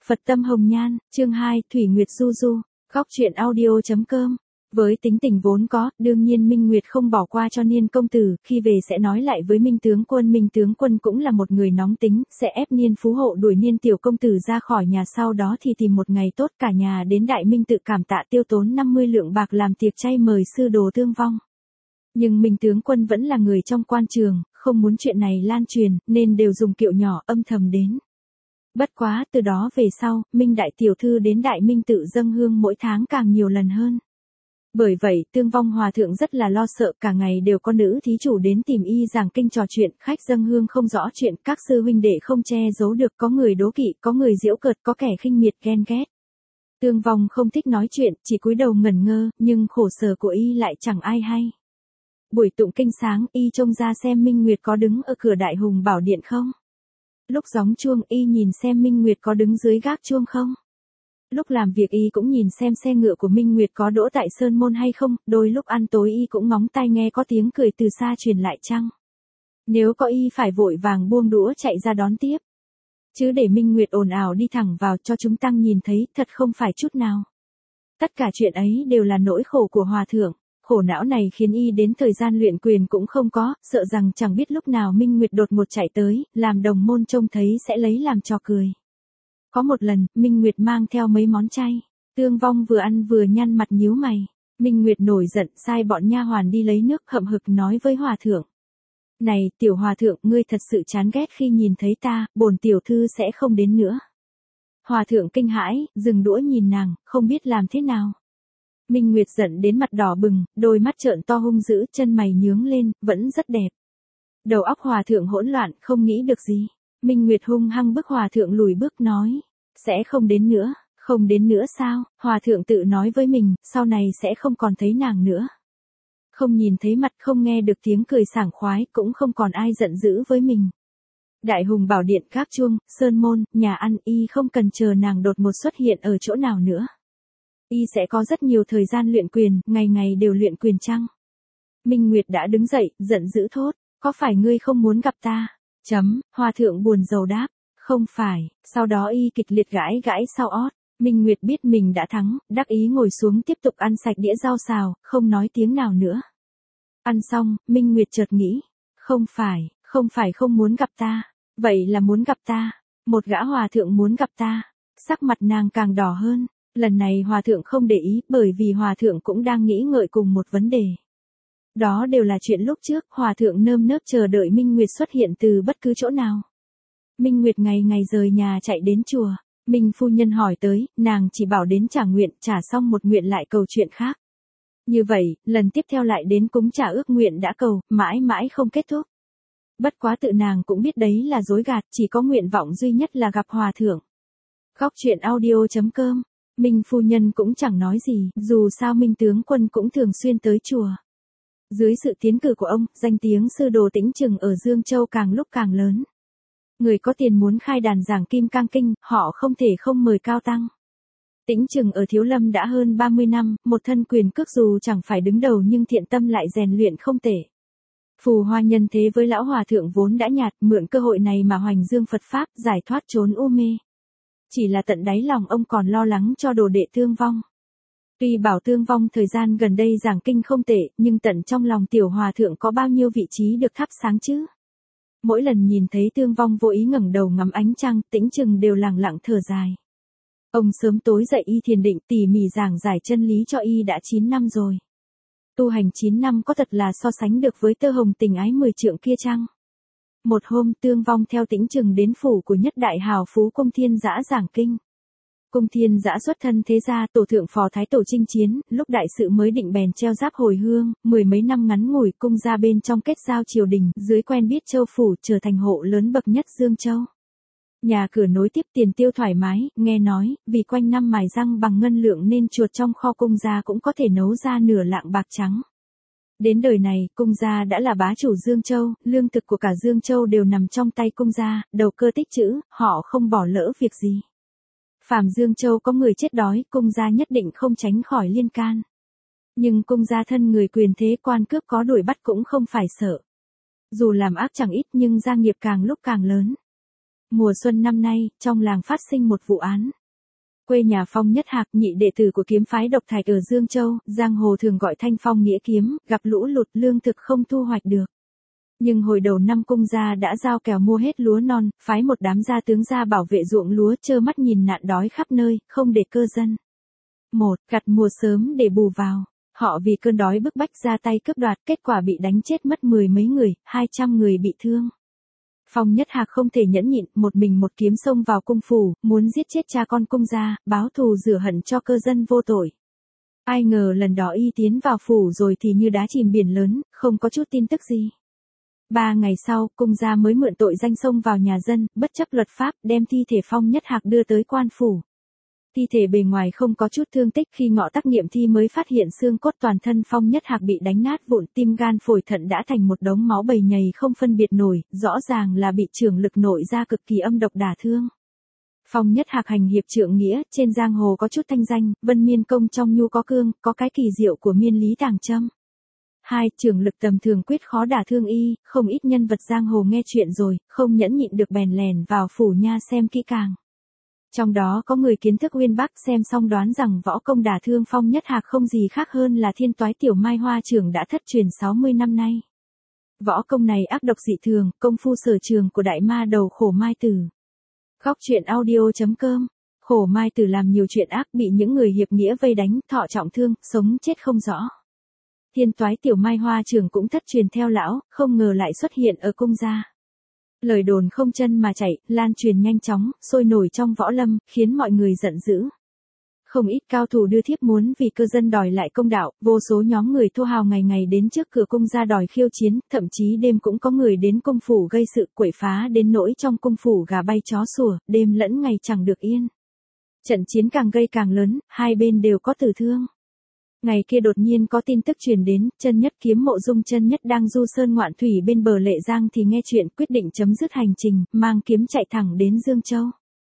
Phật tâm hồng nhan, chương 2, Thủy Nguyệt Du Du, góc truyện audio.com. Với tính tình vốn có, đương nhiên Minh Nguyệt không bỏ qua cho Niên công tử, khi về sẽ nói lại với Minh tướng quân cũng là một người nóng tính, sẽ ép Niên phú hộ đuổi Niên tiểu công tử ra khỏi nhà, sau đó thì tìm một ngày tốt cả nhà đến Đại Minh tự cảm tạ, tiêu tốn 50 lượng bạc làm tiệc chay mời sư đồ thương vong. Nhưng Minh tướng quân vẫn là người trong quan trường, không muốn chuyện này lan truyền, nên đều dùng kiệu nhỏ âm thầm đến. Bất quá, từ đó về sau, Minh đại tiểu thư đến Đại Minh tự dâng hương mỗi tháng càng nhiều lần hơn. Bởi vậy, Tương Vong Hòa Thượng rất là lo sợ, cả ngày đều có nữ thí chủ đến tìm y giảng kinh trò chuyện, khách dâng hương không rõ chuyện, các sư huynh đệ không che giấu được, có người đố kỵ, có người giễu cợt, có kẻ khinh miệt ghen ghét. Tương Vong không thích nói chuyện, chỉ cúi đầu ngẩn ngơ, nhưng khổ sở của y lại chẳng ai hay. Buổi tụng kinh sáng, y trông ra xem Minh Nguyệt có đứng ở cửa Đại Hùng Bảo Điện không. Lúc gióng chuông, y nhìn xem Minh Nguyệt có đứng dưới gác chuông không. Lúc làm việc y cũng nhìn xem xe ngựa của Minh Nguyệt có đỗ tại sơn môn hay không, đôi lúc ăn tối y cũng ngóng tai nghe có tiếng cười từ xa truyền lại chăng. Nếu có y phải vội vàng buông đũa chạy ra đón tiếp. Chứ để Minh Nguyệt ồn ào đi thẳng vào cho chúng tăng nhìn thấy, thật không phải chút nào. Tất cả chuyện ấy đều là nỗi khổ của Hòa Thượng. Khổ não này khiến y đến thời gian luyện quyền cũng không có, sợ rằng chẳng biết lúc nào Minh Nguyệt đột ngột chạy tới, làm đồng môn trông thấy sẽ lấy làm trò cười. Có một lần, Minh Nguyệt mang theo mấy món chay, Tương Vong vừa ăn vừa nhăn mặt nhíu mày. Minh Nguyệt nổi giận sai bọn nha hoàn đi lấy nước, hậm hực nói với Hòa Thượng. Này, tiểu Hòa Thượng, ngươi thật sự chán ghét khi nhìn thấy ta, bổn tiểu thư sẽ không đến nữa. Hòa Thượng kinh hãi, dừng đũa nhìn nàng, không biết làm thế nào. Minh Nguyệt giận đến mặt đỏ bừng, đôi mắt trợn to hung dữ, chân mày nhướng lên, vẫn rất đẹp. Đầu óc Hòa Thượng hỗn loạn, không nghĩ được gì. Minh Nguyệt hung hăng bức Hòa Thượng lùi bước nói. Sẽ không đến nữa, không đến nữa sao? Hòa Thượng tự nói với mình, sau này sẽ không còn thấy nàng nữa. Không nhìn thấy mặt, không nghe được tiếng cười sảng khoái, cũng không còn ai giận dữ với mình. Đại Hùng Bảo Điện, gác chuông, sơn môn, nhà ăn, y không cần chờ nàng đột ngột xuất hiện ở chỗ nào nữa. Y sẽ có rất nhiều thời gian luyện quyền, ngày ngày đều luyện quyền chăng? Minh Nguyệt đã đứng dậy, giận dữ thốt, có phải ngươi không muốn gặp ta? Hòa Thượng buồn rầu đáp, không phải, sau đó y kịch liệt gãi gãi sau ót. Minh Nguyệt biết mình đã thắng, đắc ý ngồi xuống tiếp tục ăn sạch đĩa rau xào, không nói tiếng nào nữa. Ăn xong, Minh Nguyệt chợt nghĩ, không phải không muốn gặp ta, vậy là muốn gặp ta, một gã Hòa Thượng muốn gặp ta, sắc mặt nàng càng đỏ hơn. Lần này Hòa Thượng không để ý, bởi vì Hòa Thượng cũng đang nghĩ ngợi cùng một vấn đề. Đó đều là chuyện lúc trước, Hòa Thượng nơm nớp chờ đợi Minh Nguyệt xuất hiện từ bất cứ chỗ nào. Minh Nguyệt ngày ngày rời nhà chạy đến chùa, Minh phu nhân hỏi tới, nàng chỉ bảo đến trả nguyện, trả xong một nguyện lại cầu chuyện khác. Như vậy, lần tiếp theo lại đến cúng trả ước nguyện đã cầu, mãi mãi không kết thúc. Bất quá tự nàng cũng biết đấy là dối gạt, chỉ có nguyện vọng duy nhất là gặp Hòa Thượng. Góc truyện audio.com. Minh phu nhân cũng chẳng nói gì, dù sao Minh tướng quân cũng thường xuyên tới chùa. Dưới sự tiến cử của ông, danh tiếng sư đồ Tĩnh Trừng ở Dương Châu càng lúc càng lớn. Người có tiền muốn khai đàn giảng Kim Cang Kinh, họ không thể không mời cao tăng. Tĩnh Trừng ở Thiếu Lâm đã hơn 30 năm, một thân quyền cước dù chẳng phải đứng đầu nhưng thiện tâm lại rèn luyện không tệ. Phù hoa nhân thế với lão Hòa Thượng vốn đã nhạt, mượn cơ hội này mà hoành dương Phật Pháp, giải thoát trốn u mê. Chỉ là tận đáy lòng ông còn lo lắng cho đồ đệ Tương Vong. Tuy bảo Tương Vong thời gian gần đây giảng kinh không tệ, nhưng tận trong lòng tiểu Hòa Thượng có bao nhiêu vị trí được thắp sáng chứ? Mỗi lần nhìn thấy Tương Vong vô ý ngẩng đầu ngắm ánh trăng, Tĩnh Trừng đều lặng lặng thở dài. Ông sớm tối dậy y thiền định tỉ mỉ giảng giải chân lý cho y đã 9 năm rồi. Tu hành 9 năm có thật là so sánh được với tơ hồng tình ái 10 trượng kia chăng? Một hôm Tương Vong theo Tĩnh Trừng đến phủ của nhất đại hào phú Cung Thiên Dã giảng kinh. Cung Thiên Dã xuất thân thế gia, tổ thượng phò thái tổ chinh chiến, lúc đại sự mới định bèn treo giáp hồi hương, mười mấy năm ngắn ngủi cung gia bên trong kết giao triều đình, dưới quen biết châu phủ trở thành hộ lớn bậc nhất Dương Châu. Nhà cửa nối tiếp, tiền tiêu thoải mái, nghe nói, vì quanh năm mài răng bằng ngân lượng nên chuột trong kho cung gia cũng có thể nấu ra nửa lạng bạc trắng. Đến đời này, cung gia đã là bá chủ Dương Châu, lương thực của cả Dương Châu đều nằm trong tay cung gia, đầu cơ tích trữ, họ không bỏ lỡ việc gì. Phàm Dương Châu có người chết đói, cung gia nhất định không tránh khỏi liên can. Nhưng cung gia thân người quyền thế quan cướp có đuổi bắt cũng không phải sợ. Dù làm ác chẳng ít nhưng gia nghiệp càng lúc càng lớn. Mùa xuân năm nay, trong làng phát sinh một vụ án. Quê nhà Phong Nhất Hạc, nhị đệ tử của kiếm phái độc thạch ở Dương Châu, giang hồ thường gọi Thanh Phong nghĩa kiếm, gặp lũ lụt lương thực không thu hoạch được. Nhưng hồi đầu năm cung gia đã giao kèo mua hết lúa non, phái một đám gia tướng ra bảo vệ ruộng lúa, trơ mắt nhìn nạn đói khắp nơi, không để cơ dân. Gặt mùa sớm để bù vào. Họ vì cơn đói bức bách ra tay cướp đoạt, kết quả bị đánh chết mất 10 mấy người, 200 người bị thương. Phong Nhất Hạc không thể nhẫn nhịn, một mình một kiếm xông vào cung phủ, muốn giết chết cha con cung gia, báo thù rửa hận cho cơ dân vô tội. Ai ngờ lần đó y tiến vào phủ rồi thì như đá chìm biển lớn, không có chút tin tức gì. 3 ngày sau, cung gia mới mượn tội danh xông vào nhà dân, bất chấp luật pháp, đem thi thể Phong Nhất Hạc đưa tới quan phủ. Thi thể bề ngoài không có chút thương tích, khi ngọ tác nghiệm thi mới phát hiện xương cốt toàn thân Phong Nhất Hạc bị đánh nát vụn, tim gan phổi thận đã thành một đống máu bầy nhầy không phân biệt nổi, rõ ràng là bị chưởng lực nội ra cực kỳ âm độc đả thương. Phong Nhất Hạc hành hiệp trượng nghĩa, trên giang hồ có chút thanh danh, Vân Miên công trong nhu có cương, có cái kỳ diệu của miên lý tàng châm. 2. Chưởng lực tầm thường quyết khó đả thương y, không ít nhân vật giang hồ nghe chuyện rồi, không nhẫn nhịn được bèn lèn vào phủ nha xem kỹ càng. Trong đó có người kiến thức uyên bác, xem xong đoán rằng võ công đả thương Phong Nhất Hạc không gì khác hơn là thiên toái tiểu mai hoa trưởng đã thất truyền 60 năm nay. Võ công này ác độc dị thường, công phu sở trường của đại ma đầu Khổ Mai Tử. Góc truyện audio.com. Khổ Mai Tử làm nhiều chuyện ác, bị những người hiệp nghĩa vây đánh, thọ trọng thương, sống chết không rõ. Thiên toái tiểu mai hoa trưởng cũng thất truyền theo lão, không ngờ lại xuất hiện ở cung gia. Lời đồn không chân mà chạy, lan truyền nhanh chóng, sôi nổi trong võ lâm, khiến mọi người giận dữ. Không ít cao thủ đưa thiếp muốn vì cơ dân đòi lại công đạo, vô số nhóm người thô hào ngày ngày đến trước cửa cung gia đòi khiêu chiến, thậm chí đêm cũng có người đến cung phủ gây sự quậy phá đến nỗi trong cung phủ gà bay chó sủa, đêm lẫn ngày chẳng được yên. Trận chiến càng gây càng lớn, hai bên đều có tử thương. Ngày kia đột nhiên có tin tức truyền đến, chân nhất kiếm Mộ Dung chân nhất đang du sơn ngoạn thủy bên bờ Lệ Giang thì nghe chuyện, quyết định chấm dứt hành trình, mang kiếm chạy thẳng đến Dương Châu.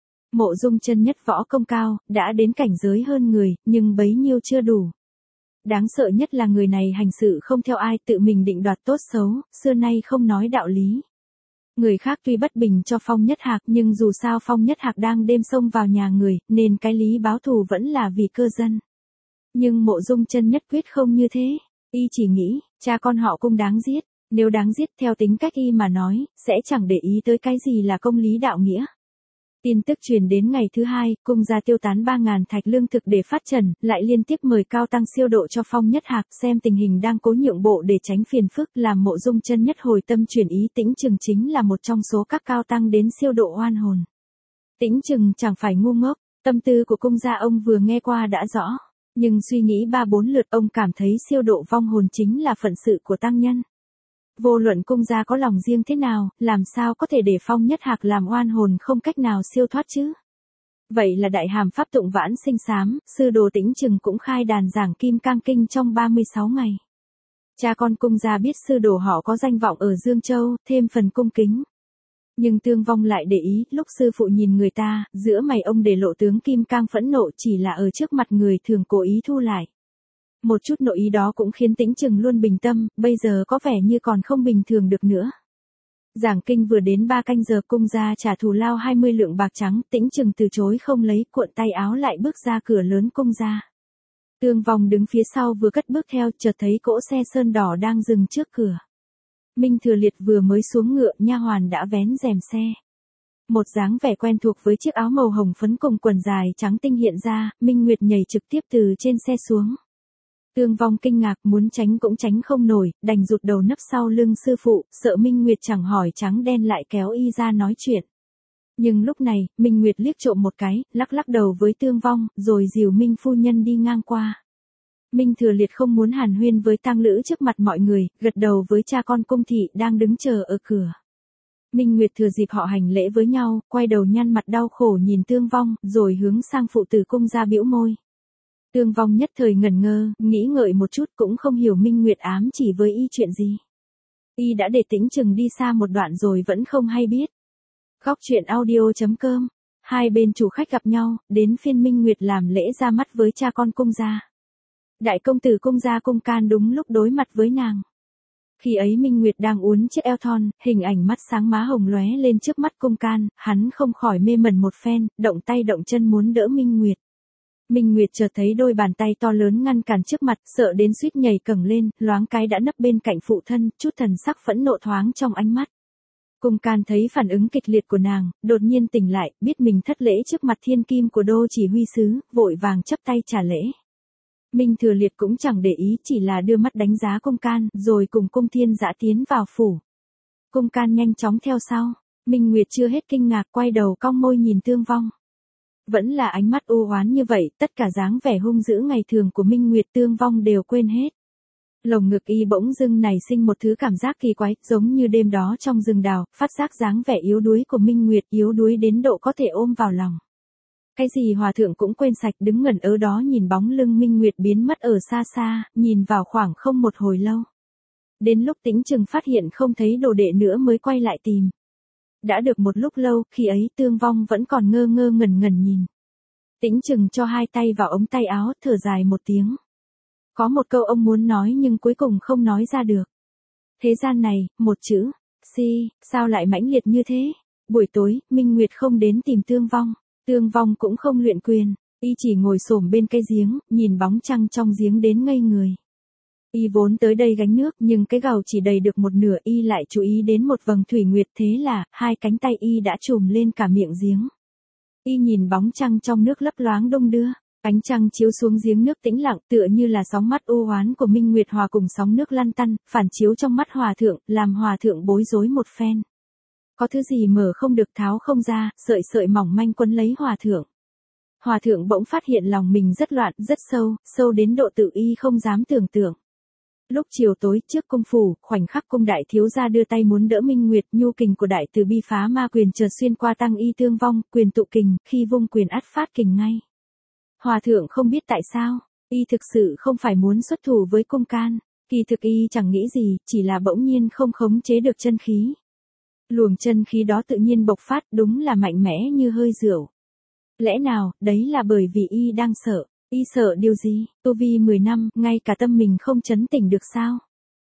Mộ Dung chân nhất võ công cao, đã đến cảnh giới hơn người, nhưng bấy nhiêu chưa đủ. Đáng sợ nhất là người này hành sự không theo ai, tự mình định đoạt tốt xấu, xưa nay không nói đạo lý. Người khác tuy bất bình cho Phong Nhất Hạc, nhưng dù sao Phong Nhất Hạc đang đêm xông vào nhà người, nên cái lý báo thù vẫn là vì cơ dân. Nhưng Mộ Dung chân nhất quyết không như thế, y chỉ nghĩ, cha con họ Cung đáng giết, nếu đáng giết theo tính cách y mà nói, sẽ chẳng để ý tới cái gì là công lý đạo nghĩa. Tin tức truyền đến ngày thứ hai, cung gia tiêu tán 3.000 thạch lương thực để phát trần, lại liên tiếp mời cao tăng siêu độ cho Phong Nhất Hạc, xem tình hình đang cố nhượng bộ để tránh phiền phức, làm Mộ Dung chân nhất hồi tâm chuyển ý. Tĩnh Trừng chính là một trong số các cao tăng đến siêu độ oan hồn. Tĩnh Trừng chẳng phải ngu ngốc, tâm tư của cung gia ông vừa nghe qua đã rõ. Nhưng suy nghĩ 3-4 lượt, ông cảm thấy siêu độ vong hồn chính là phận sự của tăng nhân. Vô luận cung gia có lòng riêng thế nào, làm sao có thể để Phong Nhất Hạc làm oan hồn không cách nào siêu thoát chứ? Vậy là đại hàm pháp tụng vãn sinh sám, sư đồ Tĩnh Trừng cũng khai đàn giảng Kim Cang Kinh trong 36 ngày. Cha con cung gia biết sư đồ họ có danh vọng ở Dương Châu, thêm phần cung kính. Nhưng Tương Vong lại để ý, lúc sư phụ nhìn người ta, giữa mày ông để lộ tướng Kim Cang phẫn nộ, chỉ là ở trước mặt người thường cố ý thu lại. Một chút nội ý đó cũng khiến Tĩnh Trừng luôn bình tâm, bây giờ có vẻ như còn không bình thường được nữa. Giảng kinh vừa đến 3 canh giờ, cung gia trả thù lao 20 lượng bạc trắng, Tĩnh Trừng từ chối không lấy, cuộn tay áo lại bước ra cửa lớn cung gia. Tương Vong đứng phía sau vừa cất bước theo, chợt thấy cỗ xe sơn đỏ đang dừng trước cửa. Minh Thừa Liệt vừa mới xuống ngựa, nha hoàn đã vén rèm xe. Một dáng vẻ quen thuộc với chiếc áo màu hồng phấn cùng quần dài trắng tinh hiện ra, Minh Nguyệt nhảy trực tiếp từ trên xe xuống. Tương Vong kinh ngạc, muốn tránh cũng tránh không nổi, đành rụt đầu nấp sau lưng sư phụ, sợ Minh Nguyệt chẳng hỏi trắng đen lại kéo y ra nói chuyện. Nhưng lúc này, Minh Nguyệt liếc trộm một cái, lắc lắc đầu với Tương Vong, rồi dìu Minh phu nhân đi ngang qua. Minh Thừa Liệt không muốn hàn huyên với tang lữ trước mặt mọi người, gật đầu với cha con cung thị đang đứng chờ ở cửa. Minh Nguyệt thừa dịp họ hành lễ với nhau, quay đầu nhăn mặt đau khổ nhìn Tương Vong, rồi hướng sang phụ tử cung ra bĩu môi. Tương Vong nhất thời ngẩn ngơ, nghĩ ngợi một chút cũng không hiểu Minh Nguyệt ám chỉ với y chuyện gì. Y đã để Tĩnh Trừng đi xa một đoạn rồi vẫn không hay biết. Góc truyện audio.com. Hai bên chủ khách gặp nhau, đến phiên Minh Nguyệt làm lễ ra mắt với cha con cung gia. Đại công tử cung gia Cung Can đúng lúc đối mặt với nàng. Khi ấy Minh Nguyệt đang uốn chiếc eo thon, hình ảnh mắt sáng má hồng lóe lên trước mắt Cung Can, hắn không khỏi mê mẩn một phen, động tay động chân muốn đỡ Minh Nguyệt. Minh Nguyệt chợt thấy đôi bàn tay to lớn ngăn cản trước mặt, sợ đến suýt nhảy cẫng lên, loáng cái đã nấp bên cạnh phụ thân, chút thần sắc phẫn nộ thoáng trong ánh mắt. Cung Can thấy phản ứng kịch liệt của nàng, đột nhiên tỉnh lại, biết mình thất lễ trước mặt thiên kim của đô chỉ huy sứ, vội vàng chấp tay trả lễ. Minh Thừa Liệt cũng chẳng để ý, chỉ là đưa mắt đánh giá Cung Can, rồi cùng Cung Thiên Dã tiến vào phủ. Cung Can nhanh chóng theo sau, Minh Nguyệt chưa hết kinh ngạc quay đầu cong môi nhìn Tương Vong. Vẫn là ánh mắt u oán như vậy, tất cả dáng vẻ hung dữ ngày thường của Minh Nguyệt Tương Vong đều quên hết. Lồng ngực y bỗng dưng nảy sinh một thứ cảm giác kỳ quái, giống như đêm đó trong rừng đào, phát giác dáng vẻ yếu đuối của Minh Nguyệt, yếu đuối đến độ có thể ôm vào lòng. Cái gì hòa thượng cũng quên sạch, đứng ngẩn ở đó nhìn bóng lưng Minh Nguyệt biến mất ở xa xa, nhìn vào khoảng không một hồi lâu. Đến lúc Tĩnh Trừng phát hiện không thấy đồ đệ nữa mới quay lại tìm. Đã được một lúc lâu, khi ấy Tương Vong vẫn còn ngơ ngơ ngẩn ngẩn nhìn. Tĩnh Trừng cho hai tay vào ống tay áo, thở dài một tiếng. Có một câu ông muốn nói nhưng cuối cùng không nói ra được. Thế gian này, một chữ, si, sao lại mãnh liệt như thế? Buổi tối, Minh Nguyệt không đến tìm Tương Vong. Tương Vong cũng không luyện quyền, y chỉ ngồi xổm bên cây giếng, nhìn bóng trăng trong giếng đến ngây người. Y vốn tới đây gánh nước nhưng cái gầu chỉ đầy được một nửa, y lại chú ý đến một vầng thủy nguyệt, thế là hai cánh tay y đã trùm lên cả miệng giếng. Y nhìn bóng trăng trong nước lấp loáng đung đưa, ánh trăng chiếu xuống giếng nước tĩnh lặng, tựa như là sóng mắt u oán của Minh Nguyệt hòa cùng sóng nước lăn tăn, phản chiếu trong mắt hòa thượng, làm hòa thượng bối rối một phen. Có thứ gì mở không được tháo không ra, sợi sợi mỏng manh quấn lấy hòa thượng. Hòa thượng bỗng phát hiện lòng mình rất loạn, rất sâu, sâu đến độ tự y không dám tưởng tượng. Lúc chiều tối trước cung phủ, khoảnh khắc cung đại thiếu gia đưa tay muốn đỡ Minh Nguyệt, nhu kình của đại từ bi phá ma quyền chợt xuyên qua tăng y Tương Vong, quyền tụ kình, khi vung quyền ắt phát kình ngay. Hòa thượng không biết tại sao, y thực sự không phải muốn xuất thủ với Cung Can, kỳ thực y chẳng nghĩ gì, chỉ là bỗng nhiên không khống chế được chân khí. Luồng chân khí đó tự nhiên bộc phát, đúng là mạnh mẽ như hơi rượu. Lẽ nào, đấy là bởi vì y đang sợ. Y sợ điều gì? Tu vi 10 năm, ngay cả tâm mình không chấn tỉnh được sao?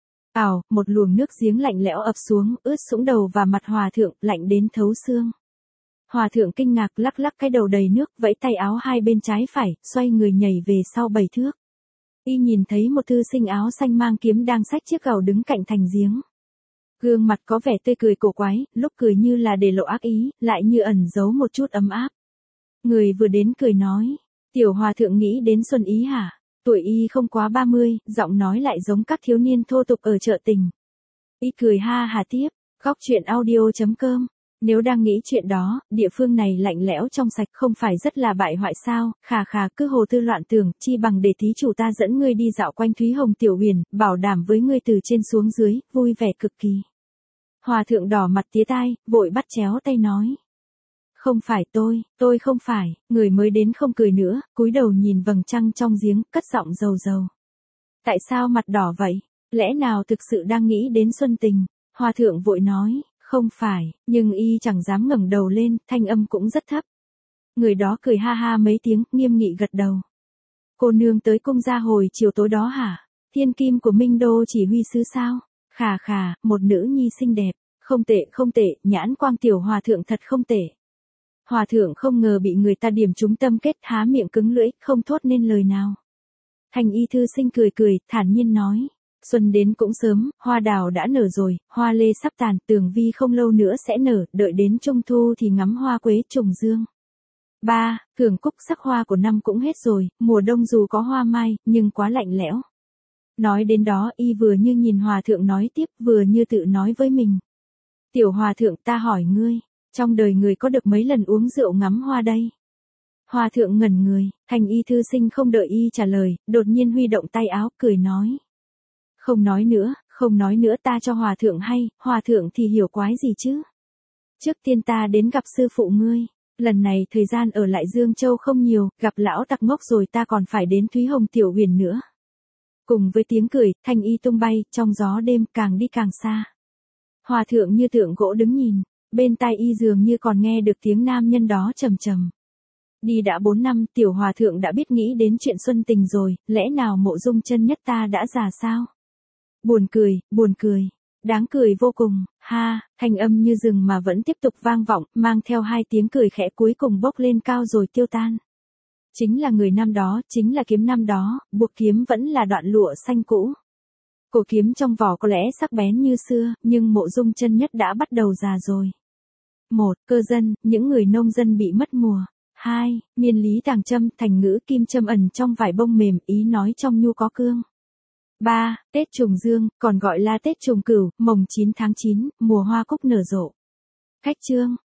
Ảo, một luồng nước giếng lạnh lẽo ập xuống, ướt sũng đầu và mặt hòa thượng, lạnh đến thấu xương. Hòa thượng kinh ngạc lắc lắc cái đầu đầy nước, vẫy tay áo hai bên trái phải, xoay người nhảy về sau 7 thước. Y nhìn thấy một thư sinh áo xanh mang kiếm đang xách chiếc gầu đứng cạnh thành giếng. Gương mặt có vẻ tươi cười cổ quái, lúc cười như là để lộ ác ý, lại như ẩn giấu một chút ấm áp. Người vừa đến cười nói. Tiểu hòa thượng nghĩ đến Xuân Ý hả? Tuổi y không quá 30, giọng nói lại giống các thiếu niên thô tục ở chợ tình. Y cười ha hà tiếp, góc chuyện audio.com. Nếu đang nghĩ chuyện đó, địa phương này lạnh lẽo trong sạch không phải rất là bại hoại sao, khà khà cứ hồ tư loạn tưởng, chi bằng để thí chủ ta dẫn ngươi đi dạo quanh Thúy Hồng Tiểu Huyền, bảo đảm với ngươi từ trên xuống dưới, vui vẻ cực kỳ. Hòa thượng đỏ mặt tía tai, vội bắt chéo tay nói. Không phải tôi không phải, người mới đến không cười nữa, cúi đầu nhìn vầng trăng trong giếng, cất giọng rầu rầu. Tại sao mặt đỏ vậy? Lẽ nào thực sự đang nghĩ đến Xuân Tình? Hòa thượng vội nói, không phải, nhưng y chẳng dám ngẩng đầu lên, thanh âm cũng rất thấp. Người đó cười ha ha mấy tiếng, nghiêm nghị gật đầu. Cô nương tới cung gia hồi chiều tối đó hả? Thiên kim của Minh Đô chỉ huy sứ sao? Khà khà, một nữ nhi xinh đẹp, không tệ, nhãn quang tiểu hòa thượng thật không tệ. Hòa thượng không ngờ bị người ta điểm trúng tâm kết, há miệng cứng lưỡi, không thốt nên lời nào. Thành y thư sinh cười, thản nhiên nói. Xuân đến cũng sớm, hoa đào đã nở rồi, hoa lê sắp tàn, tường vi không lâu nữa sẽ nở, đợi đến trung thu thì ngắm hoa quế trùng dương. 3. Thường cúc sắc hoa của năm cũng hết rồi, mùa đông dù có hoa mai, nhưng quá lạnh lẽo. Nói đến đó, y vừa như nhìn hòa thượng nói tiếp, vừa như tự nói với mình. Tiểu hòa thượng, ta hỏi ngươi. Trong đời người có được mấy lần uống rượu ngắm hoa đây? Hòa thượng ngẩn người, thành y thư sinh không đợi y trả lời, đột nhiên huy động tay áo, cười nói. Không nói nữa ta cho hòa thượng hay, hòa thượng thì hiểu quái gì chứ? Trước tiên ta đến gặp sư phụ ngươi, lần này thời gian ở lại Dương Châu không nhiều, gặp lão tặc ngốc rồi ta còn phải đến Thúy Hồng Tiểu Huyền nữa. Cùng với tiếng cười, thanh y tung bay, trong gió đêm càng đi càng xa. Hòa thượng như tượng gỗ đứng nhìn. Bên tai y dường như còn nghe được tiếng nam nhân đó trầm trầm. Đi đã 4 năm, tiểu hòa thượng đã biết nghĩ đến chuyện Xuân Tình rồi, lẽ nào Mộ Dung chân nhất ta đã già sao? buồn cười. Đáng cười vô cùng, ha, thanh âm như rừng mà vẫn tiếp tục vang vọng, mang theo hai tiếng cười khẽ cuối cùng bốc lên cao rồi tiêu tan. Chính là người năm đó, chính là kiếm năm đó, buộc kiếm vẫn là đoạn lụa xanh cũ. Cổ kiếm trong vỏ có lẽ sắc bén như xưa, nhưng Mộ Dung chân nhất đã bắt đầu già rồi. 1. Cơ dân, những người nông dân bị mất mùa. 2. Miên lý tàng châm, thành ngữ kim châm ẩn trong vải bông mềm, ý nói trong nhu có cương. 3. Tết trùng dương, còn gọi là Tết trùng cửu, mồng 9 tháng 9, mùa hoa cúc nở rộ. Khách chương.